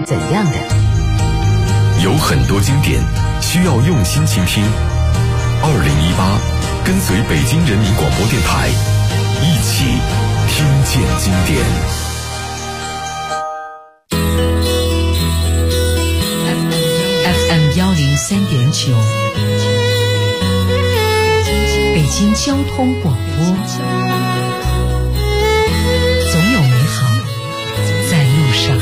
怎样的？ 有很多经典需要用心倾听。2018，跟随北京人民广播电台，一起听见经典。 FM 103.9，北京交通广播，总有美好在路上。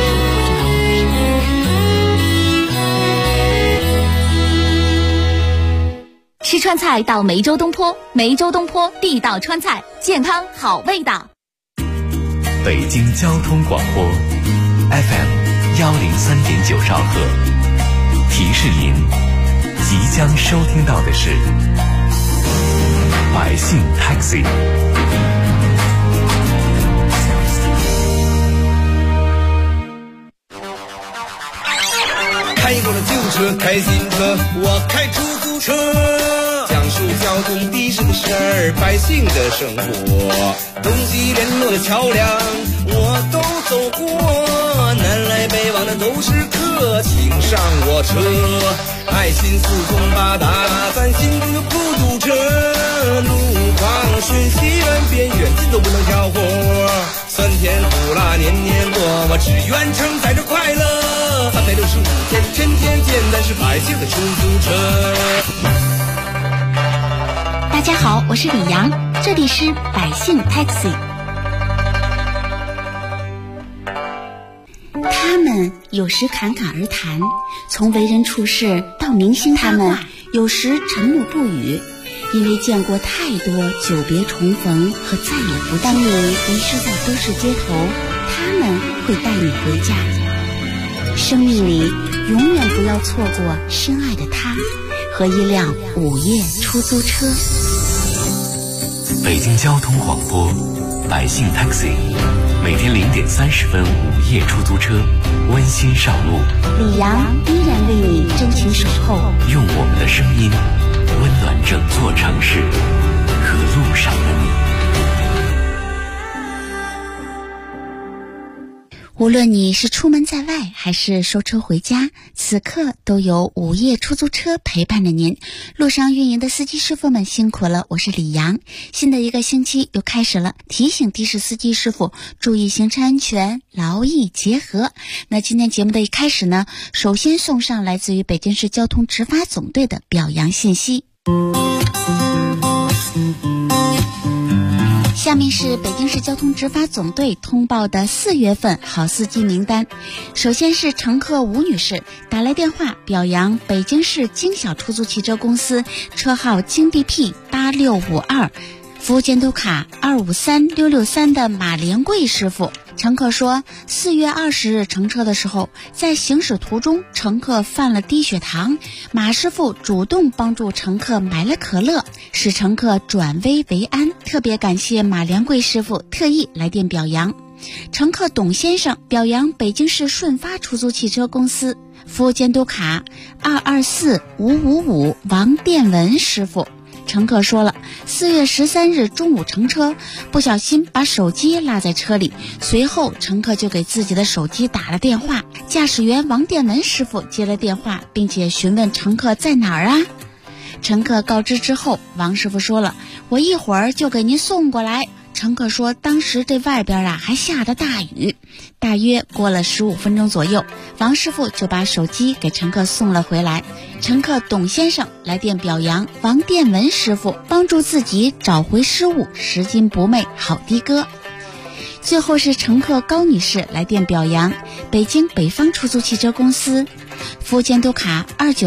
吃川菜到梅州东坡，梅州东坡地道川菜，健康好味道。 北京交通广播 FM 103.9兆赫，提示您即将收听到的是百姓 Taxi。 开过了旧车，开新车，我开出租车，讲述交通的士的事儿，百姓的生活，东西联络的桥梁我都走过，南来北往的都是客，请上我车，爱心四通八达，咱心中就不堵车，路况瞬息万变，远近都不能挑活，酸甜苦辣年年过，我只愿承载着快乐，365天天天见，咱是百姓的出租车。 大家好，我是李阳，这里是百姓 Taxi。 他们有时侃侃而谈，从为人处事到明星他们有时沉默不语，因为见过太多久别重逢和再也不见。当你迷失在都市街头，他们会带你回家。生命里永远不要错过深爱的他和一辆午夜出租车。 北京交通广播百姓 Taxi， 每天0点30分午夜出租车，温馨上路。 李阳依然为你真情守候， 用我们的声音温暖整座城市和路上的你。 无论你是出门在外还是收车回家，此刻都有午夜出租车陪伴着您。路上运营的司机师傅们辛苦了，我是李阳。新的一个星期又开始了，提醒的士司机师傅注意行车安全，劳逸结合。那今天节目的一开始呢，首先送上来自于北京市交通执法总队的表扬信息。下面是北京市交通执法总队通报的4月份好司机名单。首先是乘客吴女士打来电话表扬北京市京小出租汽车公司，车号京 BP8652，服务监督卡253663的马连贵师傅。乘客说4月20日乘车的时候，在行驶途中乘客犯了低血糖，马师傅主动帮助乘客买了可乐，使乘客转危为安，特别感谢马连贵师傅特意来电表扬。乘客董先生表扬北京市顺发出租汽车公司，服务监督卡224555王殿文师傅。乘客说了，4月13日中午乘车，不小心把手机落在车里，随后乘客就给自己的手机打了电话，驾驶员王殿文师傅接了电话，并且询问乘客在哪儿啊？乘客告知之后，王师傅说了，我一会儿就给您送过来。乘客说当时这外边还下着大雨，大约过了15分钟左右，王师傅就把手机给乘客送了回来。乘客董先生来电表扬王殿文师傅帮助自己找回失误，拾金不昧，好的哥。最后是乘客高女士来电表扬北京北方出租汽车公司，服务监督卡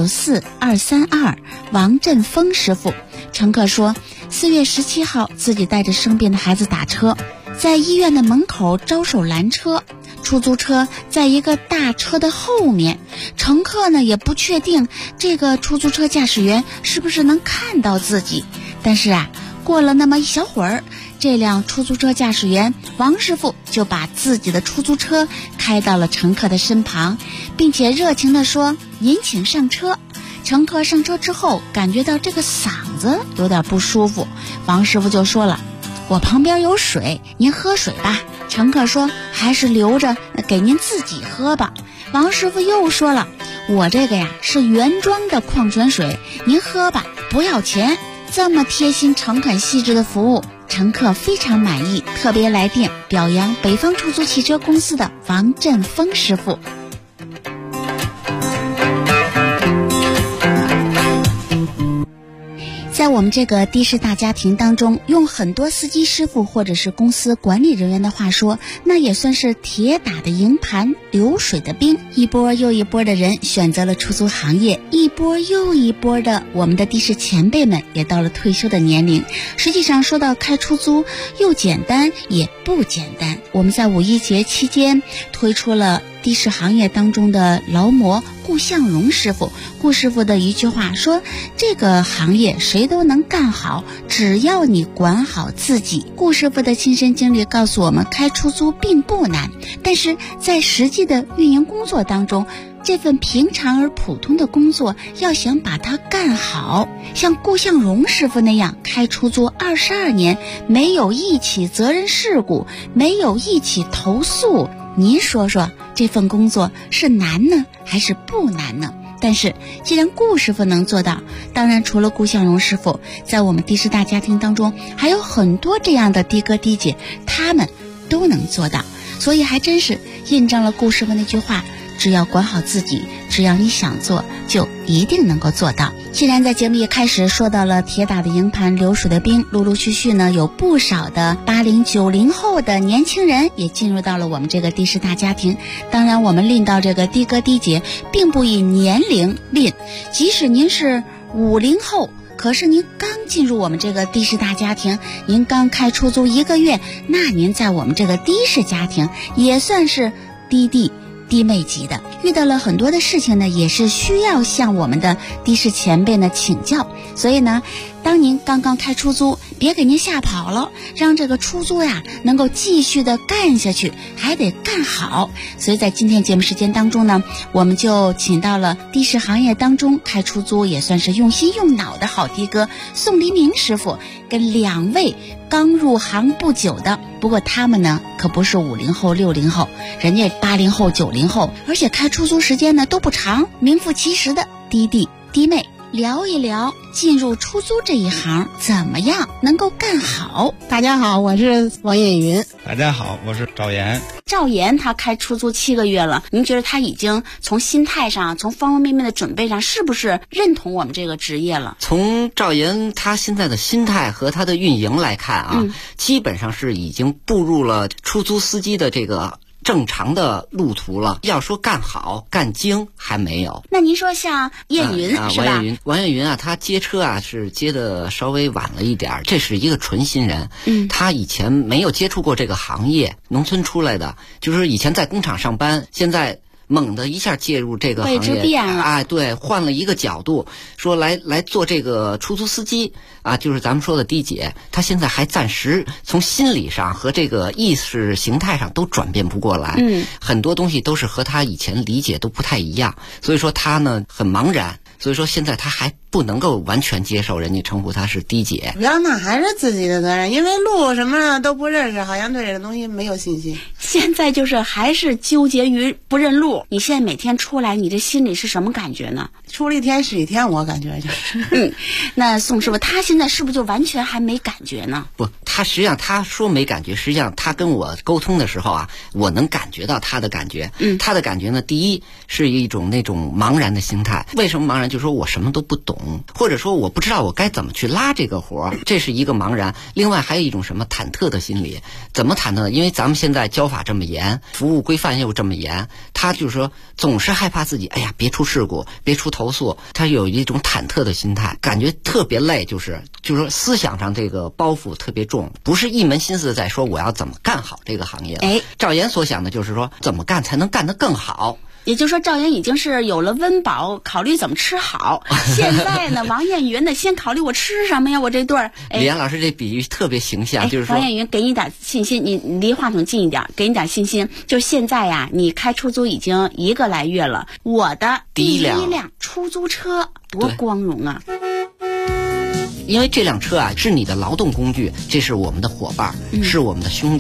294232王振峰师傅。乘客说4月17号自己带着生病的孩子打车，在医院的门口招手拦车，出租车在一个大车的后面，乘客呢也不确定这个出租车驾驶员是不是能看到自己，但是过了那么一小会儿，这辆出租车驾驶员王师傅就把自己的出租车开到了乘客的身旁，并且热情地说您请上车。乘客上车之后感觉到这个嗓子有点不舒服，王师傅就说了，我旁边有水，您喝水吧。 乘客说还是留着给您自己喝吧。王师傅又说了，我这个呀是原装的矿泉水，您喝吧，不要钱。这么贴心诚恳细致的服务，乘客非常满意，特别来电表扬北方出租汽车公司的王振峰师傅。在我们这个的士大家庭当中，用很多司机师傅或者是公司管理人员的话说，那也算是铁打的营盘，流水的兵。一波又一波的人选择了出租行业，一波又一波的我们的的士前辈们也到了退休的年龄。实际上说到开出租，又简单也不简单。我们在五一节期间推出了的士行业当中的劳模顾向荣师傅。顾师傅的一句话说，这个行业谁都能干好，只要你管好自己。顾师傅的亲身经历告诉我们，开出租并不难，但是在实际的运营工作当中，这份平常而普通的工作要想把它干好，像顾向荣师傅那样开出租22年，没有一起责任事故，没有一起投诉，您说说这份工作是难呢还是不难呢？但是既然顾师傅能做到，当然除了顾向荣师傅，在我们的士大家庭当中还有很多这样的的哥的姐，他们都能做到。所以还真是印证了顾师傅那句话，只要管好自己，只要你想做，就一定能够做到。既然在节目一开始说到了铁打的营盘，流水的兵，陆陆续续呢有不少的80、90后的年轻人也进入到了我们这个的士大家庭。当然我们拎到这个的哥的姐并不以年龄拎，即使您是50后，可是您刚进入我们这个的士大家庭，您刚开出租1个月，那您在我们这个的士家庭也算是的弟妹级的。遇到了很多的事情呢，也是需要向我们的的士前辈呢请教。所以呢，当您刚刚开出租，别给您吓跑了，让这个出租呀能够继续的干下去，还得干好。所以在今天节目时间当中呢，我们就请到了的士行业当中开出租也算是用心用脑的好的哥宋黎明师傅，跟2位刚入行不久的，不过他们呢可不是50后60后，人家80后90后，而且开出租时间呢都不长，名副其实的的弟弟妹。聊一聊进入出租这一行怎么样能够干好。 大家好，我是王艳云。 大家好，我是赵岩。 赵岩他开出租7个月了，您觉得他已经从心态上，从方方面面的准备上，是不是认同我们这个职业了？ 从赵岩他现在的心态和他的运营来看啊，基本上是已经步入了出租司机的这个正常的路途了。要说干好干精还没有。 那您说像艳云、是吧？ 王艳云啊，他接车啊是接的稍微晚了一点，这是一个纯新人。他以前没有接触过这个行业，农村出来的，就是以前在工厂上班，现在猛地一下介入这个行业， 位置变了。 哎，对，换了一个角度，说来做这个出租司机啊，就是咱们说的的姐，她现在还暂时从心理上和这个意识形态上都转变不过来，很多东西都是和她以前理解都不太一样，所以说她呢很茫然，所以说现在她还不能够完全接受人家称呼她是的姐。 主要呢还是自己的责任，因为路什么都不认识，好像对这个东西没有信心。 现在就是还是纠结于不认路。你现在每天出来，你这心里是什么感觉呢？ 出了一天是一天，我感觉就是。 那宋师傅他现在是不是就完全还没感觉呢？ 不，他实际上他说没感觉，实际上他跟我沟通的时候啊，我能感觉到他的感觉。他的感觉呢，第一是一种那种茫然的心态。为什么茫然？就是说我什么都不懂，或者说我不知道我该怎么去拉这个活，这是一个茫然。另外还有一种什么忐忑的心理。怎么忐忑呢？因为咱们现在交法这么严，服务规范又这么严，他就是说总是害怕自己，哎呀别出事故，别出投诉，他有一种忐忑的心态，感觉特别累，就是说思想上这个包袱特别重，不是一门心思在说我要怎么干好这个行业了。赵岩所想的就是说怎么干才能干得更好。 也就是说赵岩已经是有了温饱，考虑怎么吃好。现在呢王艳云呢先考虑我吃什么呀，我这顿。 李岩老师这比喻特别形象，就是说王艳云给你点信心，你离话筒近一点，给你点信心。就现在呀，你开出租已经1个来月了，我的第一辆出租车多光荣啊。 因为这辆车啊是你的劳动工具，这是我们的伙伴，是我们的兄弟。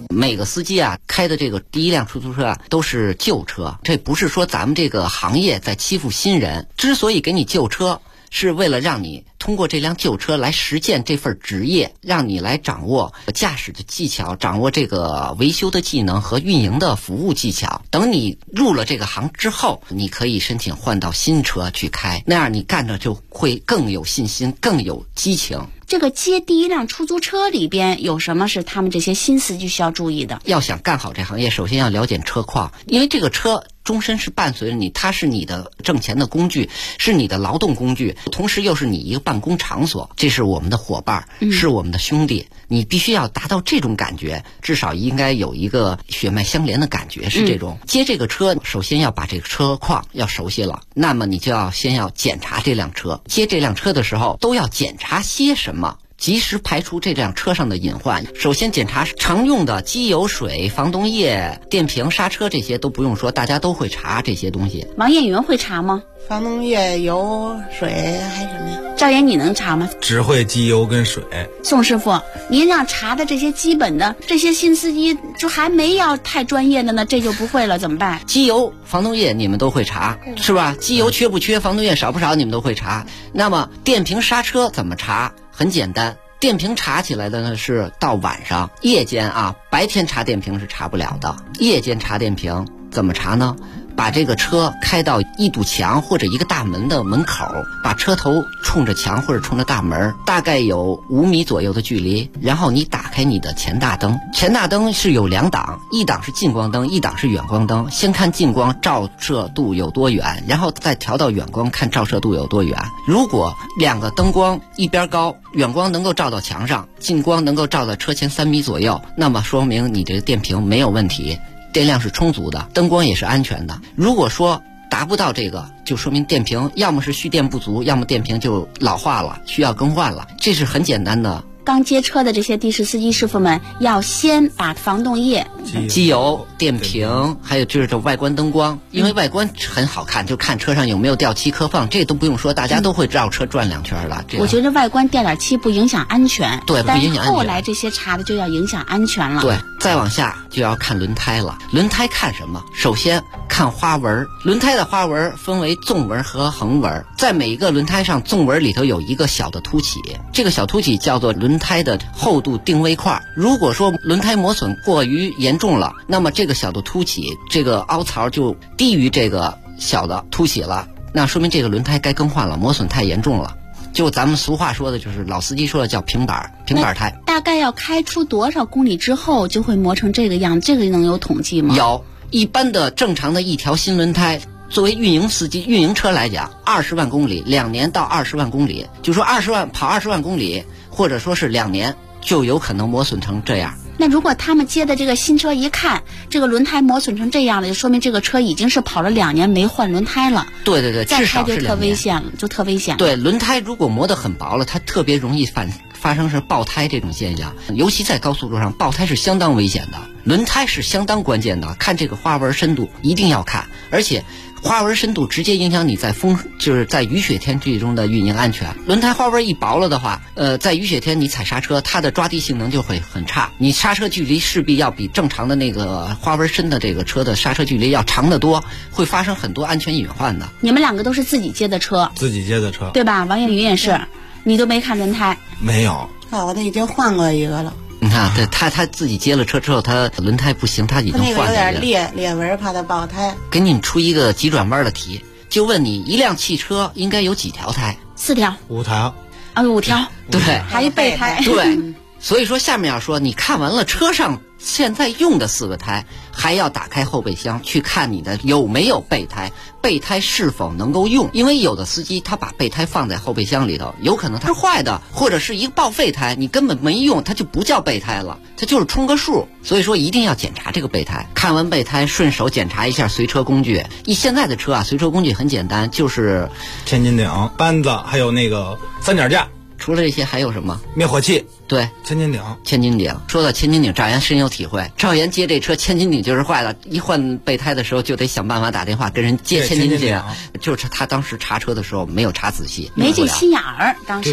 每个司机啊开的这个第一辆出租车啊都是旧车，这不是说咱们这个行业在欺负新人。之所以给你旧车，是为了让你通过这辆旧车来实践这份职业，让你来掌握驾驶的技巧，掌握这个维修的技能和运营的服务技巧。等你入了这个行之后，你可以申请换到新车去开，那样你干着就会更有信心，更有激情。 这个接第一辆出租车里边有什么是他们这些新司机需要注意的？ 要想干好这行业，首先要了解车况，因为这个车终身是伴随着你，它是你的挣钱的工具，是你的劳动工具，同时又是你一个办公场所，这是我们的伙伴，是我们的兄弟，你必须要达到这种感觉，至少应该有一个血脉相连的感觉，是这种。接这个车，首先要把这个车况要熟悉了，那么你就要先要检查这辆车。接这辆车的时候都要检查些什么，及时排除这辆车上的隐患。首先检查常用的机油、水、防冻液、电瓶、刹车，这些都不用说，大家都会查这些东西。 王艳云会查吗？ 防冻液、油、水还有什么呀？ 赵岩你能查吗？ 只会机油跟水。 宋师傅，您让查的这些基本的，这些新司机就还没要太专业的呢，这就不会了，怎么办？ 机油、防冻液你们都会查，是吧？机油缺不缺，防冻液少不少，你们都会查。那么电瓶、刹车怎么查？很简单，电瓶查起来的呢是到晚上，夜间啊，白天查电瓶是查不了的。夜间查电瓶怎么查呢？把这个车开到一堵墙或者一个大门的门口，把车头冲着墙或者冲着大门，大概有5米左右的距离，然后你打开你的前大灯。前大灯是有2档，一档是近光灯，一档是远光灯。先看近光照射度有多远，然后再调到远光看照射度有多远。如果2个灯光一边高，远光能够照到墙上，近光能够照到车前3米左右，那么说明你这个电瓶没有问题，电量是充足的，灯光也是安全的。如果说达不到这个，就说明电瓶要么是蓄电不足，要么电瓶就老化了，需要更换了。这是很简单的。 刚接车的这些的士司机师傅们，要先把防冻液、 机油、电瓶，还有就是这外观灯光，因为外观很好看，就看车上有没有掉漆磕缝，这都不用说，大家都会绕车转2圈了。 我觉得外观掉点漆不影响安全， 对，不影响安全。 但后来这些查的就要影响安全了。 对，再往下就要看轮胎了。轮胎看什么？首先看花纹。轮胎的花纹分为纵纹和横纹，在每一个轮胎上，纵纹里头有一个小的凸起，这个小凸起叫做轮胎的厚度定位块。如果说轮胎磨损过于严重了，那么这个小的凸起，这个凹槽就低于这个小的凸起了，那说明这个轮胎该更换了，磨损太严重了。就咱们俗话说的，就是老司机说的叫平板胎。 大概要开出多少公里之后就会磨成这个样？这个能有统计吗？ 有，一般的正常的一条新轮胎，作为运营司机、运营车来讲，20万公里，2年到20万公里，就说跑20万公里，或者说是2年，就有可能磨损成这样。 那如果他们接的这个新车一看这个轮胎磨损成这样了，就说明这个车已经是跑了2年没换轮胎了。 对对对， 再开就特危险了，就特危险。 对，轮胎如果磨得很薄了，它特别容易发生是爆胎这种现象，尤其在高速路上，爆胎是相当危险的。轮胎是相当关键的，看这个花纹深度一定要看，而且花纹深度直接影响你就是在雨雪天这中的运营安全。轮胎花纹一薄了的话，在雨雪天你踩刹车，它的抓地性能就会很差，你刹车距离势必要比正常的那个花纹深的这个车的刹车距离要长得多，会发生很多安全隐患的。 你们2个都是自己接的车？ 自己接的车， 对吧？王艳云也是，你都没看轮胎？ 没有。 我都已经换过一个了。 你看，对他自己接了车之后，他轮胎不行，他已经换了。 那个有点裂纹，怕它爆胎。 给你们出一个急转弯的题，就问你一辆汽车应该有几条胎 ？4条。 5条。 啊，5条。 对， 还一备胎。 对，所以说下面要说，你看完了车上现在用的4个胎，还要打开后备箱去看你的有没有备胎，备胎是否能够用。因为有的司机他把备胎放在后备箱里头，有可能它是坏的，或者是一个报废胎，你根本没用，它就不叫备胎了，它就是充个数。所以说一定要检查这个备胎。看完备胎，顺手检查一下随车工具。现在的车啊，随车工具很简单，就是千斤顶、扳子，还有那个3脚架。 除了这些还有什么？ 灭火器。 对， 千斤顶。 说到千斤顶，赵岩深有体会。赵岩接这车千斤顶就是坏了，一换备胎的时候就得想办法打电话跟人接千斤顶。就是他当时查车的时候没有查仔细， 没这心眼儿。当时对，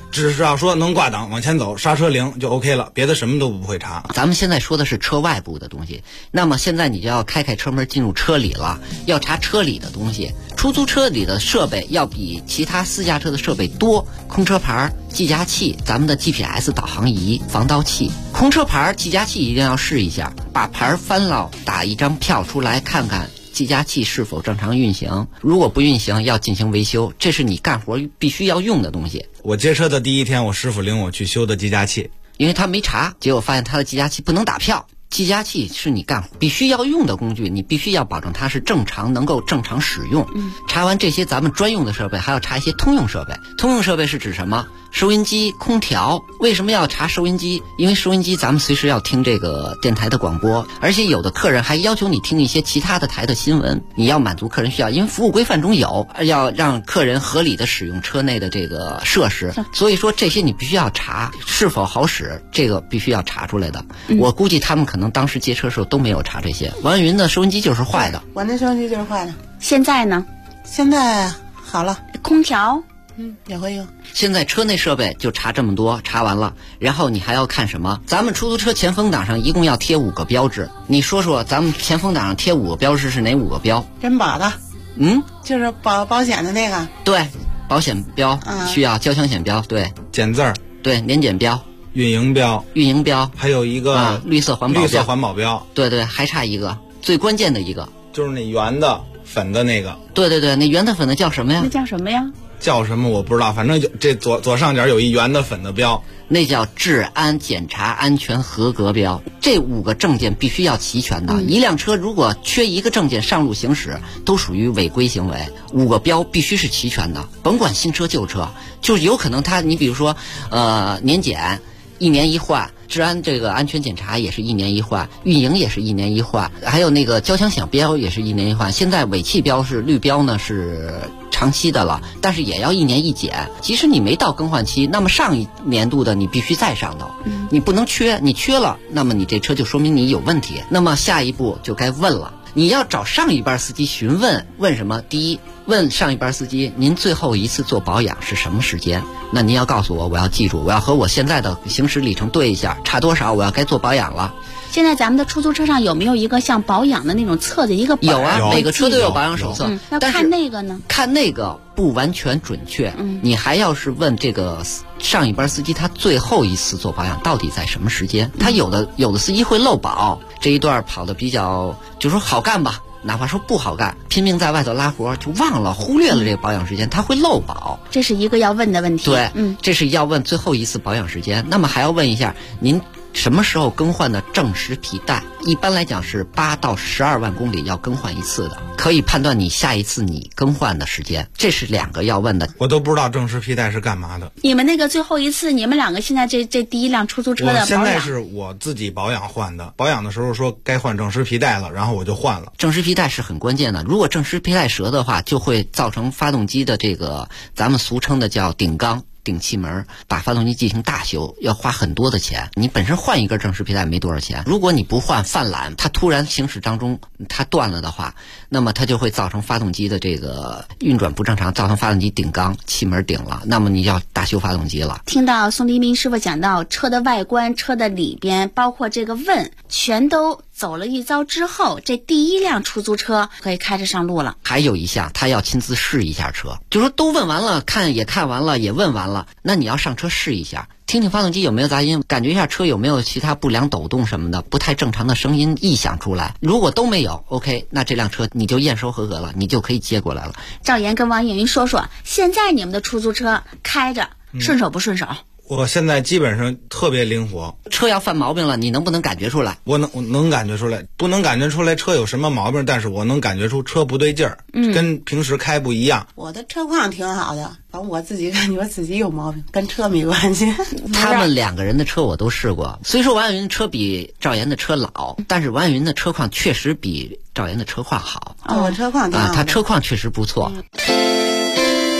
只是要说能挂档往前走，刹车灵就 OK 了，别的什么都不会查。 咱们现在说的是车外部的东西，那么现在你就要开车门进入车里了，要查车里的东西。出租车里的设备要比其他私家车的设备多，空车牌、计价器、咱们的 GPS 导航仪、防盗器。空车牌、计价器一定要试一下，把牌翻了，打一张票出来看看计价器是否正常运行，如果不运行要进行维修，这是你干活必须要用的东西。 我接车的第一天，我师傅领我去修的计价器， 因为他没查，结果发现他的计价器不能打票。计价器是你干活必须要用的工具，你必须要保证它是正常能够正常使用。查完这些咱们专用的设备，还要查一些通用设备。通用设备是指什么？收音机、空调。为什么要查收音机？因为收音机咱们随时要听这个电台的广播，而且有的客人还要求你听一些其他的台的新闻，你要满足客人需要，因为服务规范中有要让客人合理的使用车内的这个设施，所以说这些你必须要查是否好使，这个必须要查出来的。我估计他们可能当时接车的时候都没有查这些。王云的收音机就是坏的， 我那收音机就是坏的。 现在呢？ 现在好了， 空调也会用。 现在车内设备就查这么多，查完了，然后你还要看什么？咱们出租车前风挡上一共要贴5个标志，你说说咱们前风挡上贴5个标志是哪5个标？ 人保的，就是保险的那个。 对，保险标需要，交强险标对， 减字儿对，年检标、 运营标，还有一个绿色环保标。 对对，还差一个最关键的一个， 就是那圆的粉的那个。 对对对，那圆的粉的叫什么呀？ 那叫什么呀？ 叫什么我不知道，反正就这左上角有一圆的粉的标， 那叫治安检查安全合格标。这5个证件必须要齐全的，一辆车如果缺一个证件上路行驶，都属于违规行为。5个标必须是齐全的，甭管新车旧车，就是有可能你比如说年检1年1换，治安这个安全检查也是1年1换，运营也是1年1换，还有那个交强险标也是1年1换。现在尾气标是绿标呢是长期的了，但是也要1年1检。即使你没到更换期，那么上一年度的你必须再上头，你不能缺，你缺了，那么你这车就说明你有问题。那么下一步就该问了，你要找上一班司机询问，问什么？第一，问上一班司机您最后一次做保养是什么时间？那您要告诉我，我要记住，我要和我现在的行驶里程对一下，差多少我要该做保养了。 现在咱们的出租车上有没有一个像保养的那种册子一个本？ 有啊，每个车都有保养手册。 那看那个呢？ 看那个不完全准确，你还要是问这个上一班司机他最后一次做保养到底在什么时间？他有的司机会漏保，这一段跑的比较就说好干吧，哪怕说不好干，拼命在外头拉活，就忘了忽略了这个保养时间，他会漏保。 这是一个要问的问题。 对，这是要问最后一次保养时间。那么还要问一下您什么时候更换的正时皮带？一般来讲是8到12万公里要更换一次的，可以判断你下一次你更换的时间。这是2个要问的。 我都不知道正时皮带是干嘛的。 你们那个最后一次，你们2个现在这第一辆出租车的保养， 我现在是我自己保养换的。保养的时候说该换正时皮带了，然后我就换了。 正时皮带是很关键的，如果正时皮带折的话，就会造成发动机的这个咱们俗称的叫顶缸。顶气门，把发动机进行大修，要花很多的钱。你本身换一根正时皮带没多少钱，如果你不换犯懒，它突然行驶当中它断了的话，那么它就会造成发动机的这个运转不正常，造成发动机顶缸，气门顶了，那么你要大修发动机了。 听到宋黎明师傅讲到车的外观、车的里边，包括这个问，全都走了一遭之后，这第一辆出租车可以开着上路了。 还有一项，他要亲自试一下车，就说都问完了，看完了，也问完了，那你要上车试一下，听听发动机有没有杂音，感觉一下车有没有其他不良抖动什么的，不太正常的声音异响出来。如果都没有 OK， 那这辆车你就验收合格了，你就可以接过来了。 赵岩跟王颖云说说，现在你们的出租车开着顺手不顺手？ 我现在基本上特别灵活。 车要犯毛病了，你能不能感觉出来？ 我能感觉出来，不能感觉出来车有什么毛病，但是我能感觉出车不对劲儿，跟平时开不一样。 我的车况挺好的，反正我自己感觉自己有毛病，跟车没关系。 他们2个人的车我都试过，虽说王小云的车比赵岩的车老，但是王小云的车况确实比赵岩的车况好。 我车况挺好的， 他车况确实不错。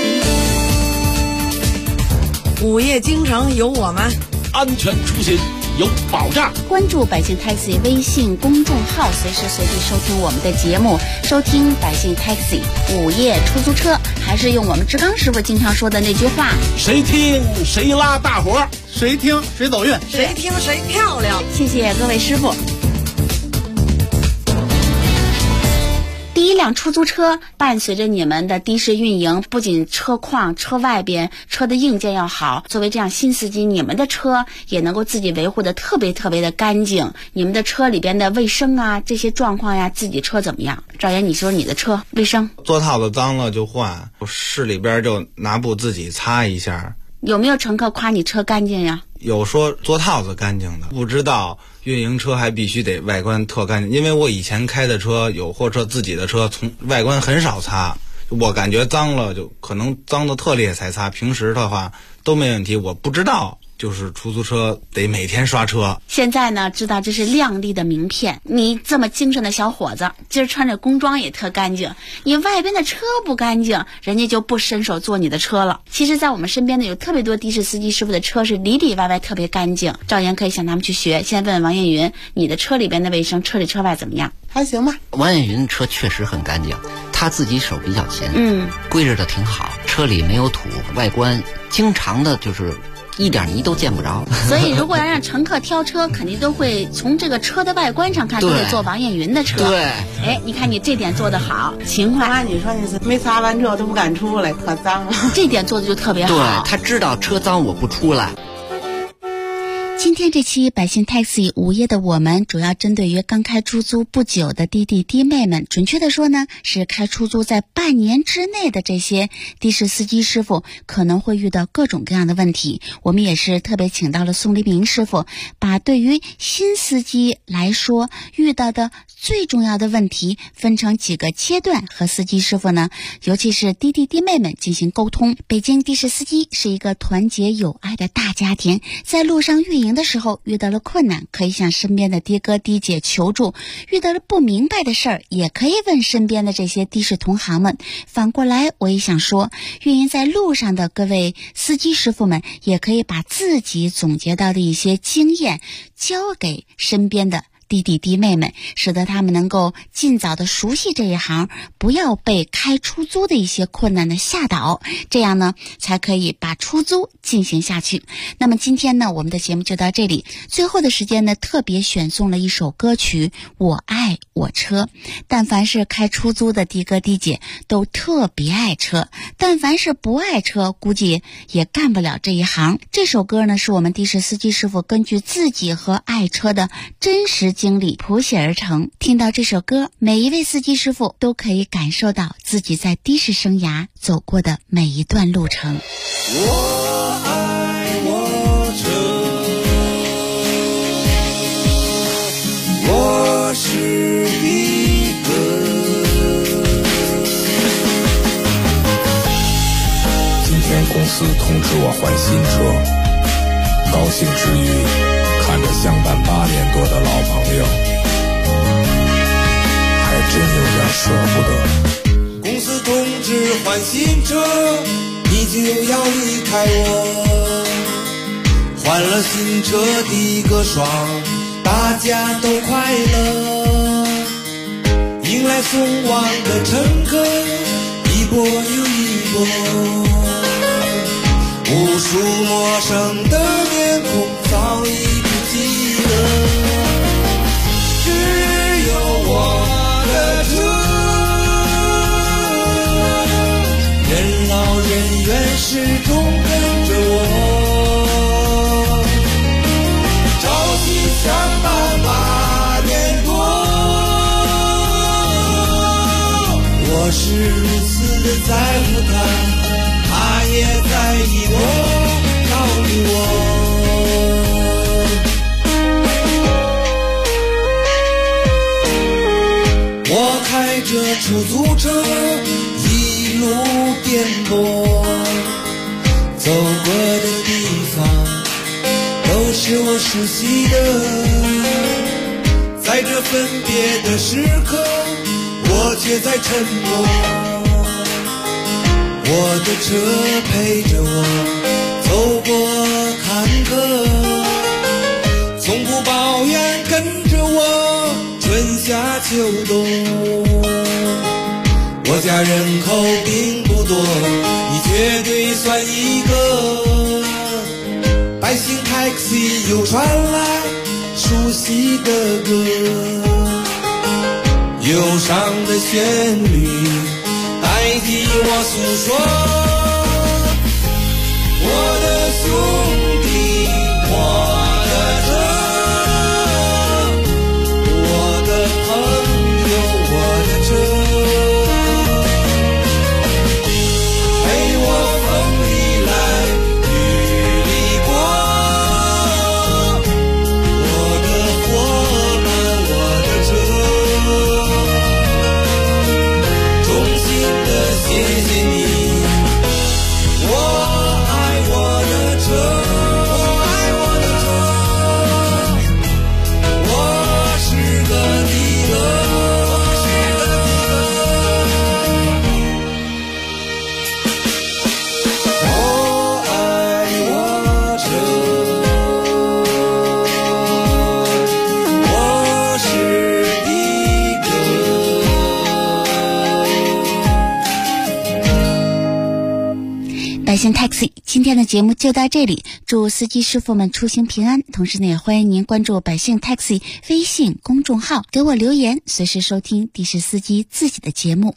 午夜京城有我们， 安全出行有保障。 关注百姓 Taxi 微信公众号，随时随地收听我们的节目，收听百姓 Taxi 午夜出租车，还是用我们志刚师傅经常说的那句话： 谁听谁拉大伙， 谁听谁走运， 谁听谁漂亮。 谢谢各位师傅。第一辆出租车伴随着你们的的士运营，不仅车况、车外边车的硬件要好，作为这样新司机，你们的车也能够自己维护的特别的干净。你们的车里边的卫生啊，这些状况呀，自己车怎么样？赵岩，你说你的车卫生？ 座套子脏了就换，市里边就拿布自己擦一下。 有没有乘客夸你车干净呀？ 有说座套子干净的，不知道运营车还必须得外观特干净。因为我以前开的车有货车自己的车，从外观很少擦，我感觉脏了就可能脏的特烈才擦，平时的话都没问题。我不知道就是出租车得每天刷车。 现在呢，知道这是亮丽的名片。你这么精神的小伙子，今儿穿着工装也特干净，你外边的车不干净，人家就不伸手坐你的车了。其实在我们身边呢，有特别多的士司机师傅的车是里里外外特别干净，赵岩可以向他们去学。现在问问王艳云，你的车里边的卫生，车里车外怎么样？ 还行吧。 王艳云车确实很干净，他自己手比较勤，归置的挺好，车里没有土，外观经常的就是一点泥都见不着。 所以如果要让乘客挑车，肯定都会从这个车的外观上看，都得坐王艳云的车。 对， 哎，你看你这点做得好，勤快。 妈，你说你是没擦完车都不敢出来，可脏了。 这点做的就特别好。 对，他知道车脏我不出来。 今天这期百姓 Taxi 午夜的我们，主要针对于刚开出租不久的弟弟弟妹们，准确的说呢，是开出租在半年之内的这些的士司机师傅可能会遇到各种各样的问题。我们也是特别请到了宋黎明师傅，把对于新司机来说遇到的最重要的问题分成几个阶段，和司机师傅呢，尤其是弟弟弟妹们进行沟通。北京的士司机是一个团结友爱的大家庭，在路上运营的时候遇到了困难，可以向身边的的哥的姐求助，遇到了不明白的事儿，也可以问身边的这些的士同行们。反过来我也想说，运营在路上的各位司机师傅们，也可以把自己总结到的一些经验交给身边的弟弟弟妹们，使得他们能够尽早的熟悉这一行，不要被开出租的一些困难的吓倒，这样呢才可以把出租进行下去。那么今天呢，我们的节目就到这里，最后的时间呢，特别选送了一首歌曲《我爱我车》。但凡是开出租的的哥的姐都特别爱车，但凡是不爱车，估计也干不了这一行。这首歌呢，是我们的士司机师傅根据自己和爱车的真实经历谱写而成。听到这首歌，每一位司机师傅都可以感受到自己在的士生涯走过的每一段路程。 我爱我车，我是一个今天公司通知我换新车，高兴之余看着相伴8年多的老朋友，还真有点舍不得。 公司通知换新车，你就要离开我。换了新车的个爽，大家都快乐。迎来送往的乘客一波又一波，无数陌生的面孔早已不记得，只有我的车，任劳任怨始终跟着我。朝夕相伴8年多，我是如此的在乎他，他也在意我，考虑我。我开着出租车一路颠簸，走过的地方都是我熟悉的，在这分别的时刻我却在沉默，我的车陪着我走过坎坷，从就懂。我家人口并不多，你绝对算一个。百姓 taxi 又传来熟悉的歌，忧伤的旋律代替我诉说。我的兄弟，我的车，我的朋友，我的车，陪我风里来雨里过。我的伙伴，我的车，衷心的谢谢你。 百姓 taxi， 今天的节目就到这里，祝司机师傅们出行平安。同时呢，也欢迎您关注百姓 taxi 微信公众号，给我留言，随时收听的士司机自己的节目。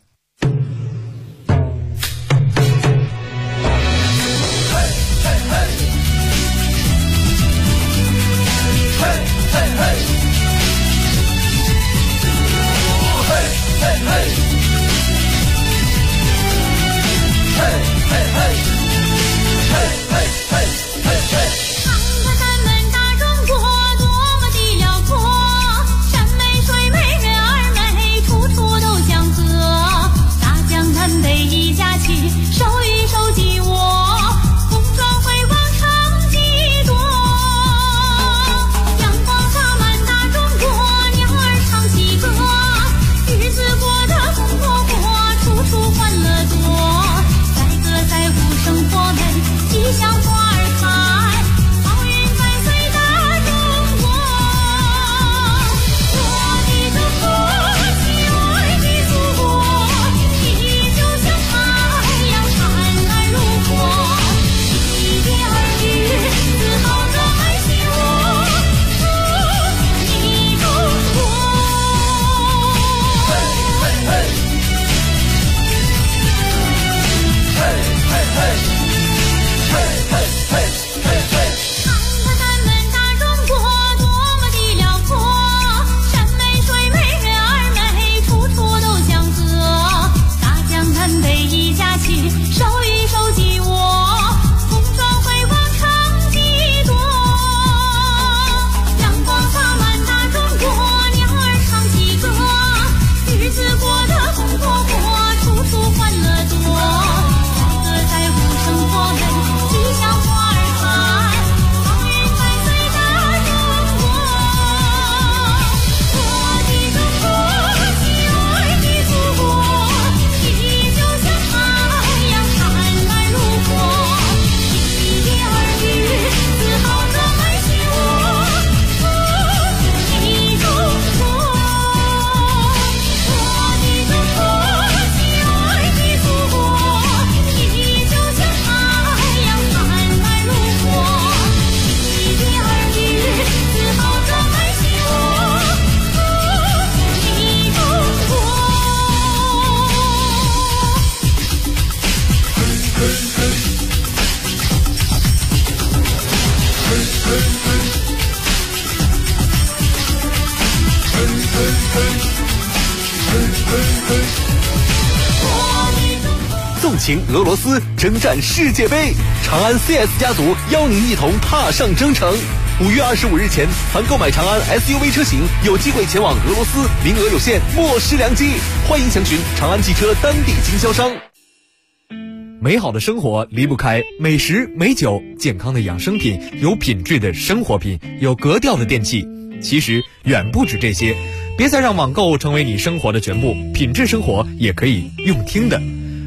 纵情俄罗斯，征战世界杯，长安 CS 家族邀您一同踏上征程。5月25日前，凡购买长安 SUV 车型，有机会前往俄罗斯，名额有限，莫失良机。欢迎详询长安汽车当地经销商。 美好的生活离不开美食美酒，健康的养生品，有品质的生活品，有格调的电器。其实远不止这些，别再让网购成为你生活的全部，品质生活也可以用听的。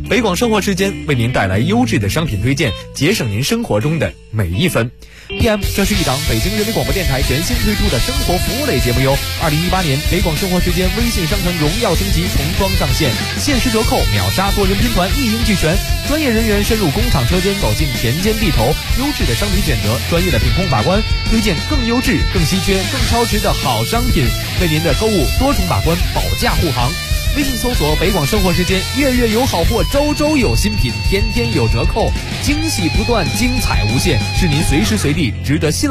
北广生活时间为您带来优质的商品推荐，节省您生活中的每一分。PM， 这是一档北京人民广播电台全新推出的生活服务类节目哟。2018年北广生活时间微信商城荣耀升级重装上线，限时折扣，秒杀多人拼团，一应俱全。专业人员深入工厂车间，走进田间地头，优质的商品选择，专业的品控把关，推荐更优质、更稀缺、更超值的好商品，为您的购物多重把关，保驾护航。微信搜索北广生活时间，月月有好货，周周有新品，天天有折扣，惊喜不断，精彩无限，是您随时随地值得信赖